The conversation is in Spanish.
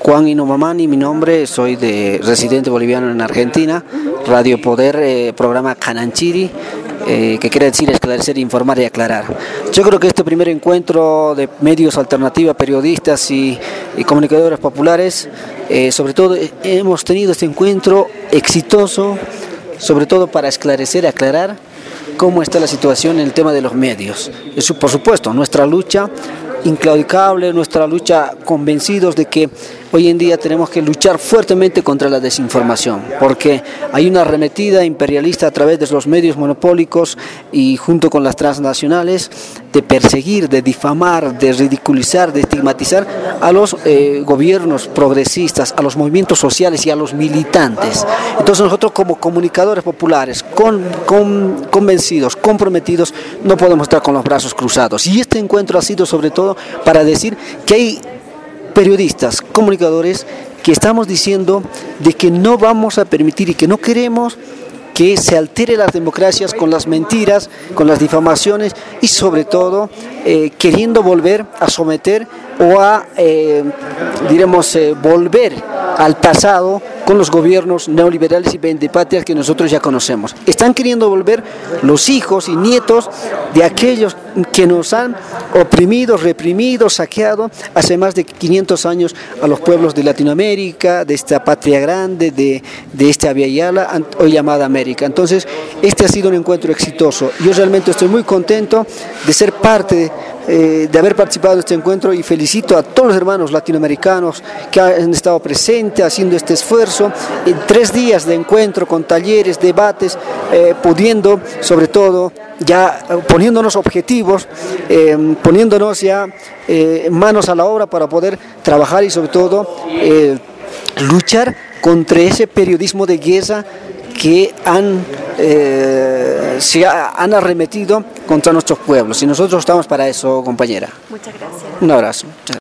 Juan Inomamani, mi nombre, soy residente boliviano en Argentina, Radio Poder, programa Cananchiri, que quiere decir esclarecer, informar y aclarar. Yo creo que este primer encuentro de medios alternativos, periodistas y comunicadores populares, sobre todo hemos tenido este encuentro exitoso, sobre todo para esclarecer, aclarar cómo está la situación en el tema de los medios. Eso, por supuesto, nuestra lucha inclaudicable, nuestra lucha convencidos de que hoy en día tenemos que luchar fuertemente contra la desinformación, porque hay una arremetida imperialista a través de los medios monopólicos y junto con las transnacionales de perseguir, de difamar, de ridiculizar, de estigmatizar a los gobiernos progresistas, a los movimientos sociales y a los militantes. Entonces nosotros como comunicadores populares, convencidos, comprometidos, no podemos estar con los brazos cruzados. Y este encuentro ha sido sobre todo para decir que hay periodistas, comunicadores, que estamos diciendo de que no vamos a permitir y que no queremos que se altere las democracias con las mentiras, con las difamaciones y sobre todo queriendo volver a someter o a, volver al pasado con los gobiernos neoliberales y vendepatrias que nosotros ya conocemos. Están queriendo volver los hijos y nietos de aquellos que nos han oprimido, reprimido, saqueado hace más de 500 años a los pueblos de Latinoamérica, de esta patria grande, de esta Via Yala, hoy llamada América. Entonces, este ha sido un encuentro exitoso. Yo realmente estoy muy contento de ser parte de haber participado en este encuentro y felicito a todos los hermanos latinoamericanos que han estado presentes haciendo este esfuerzo en 3 días de encuentro con talleres, debates, pudiendo sobre todo ya poniéndonos objetivos, poniéndonos ya manos a la obra para poder trabajar y sobre todo luchar contra ese periodismo de guerra que se han arremetido contra nuestros pueblos. Y nosotros estamos para eso, compañera. Muchas gracias. Un abrazo.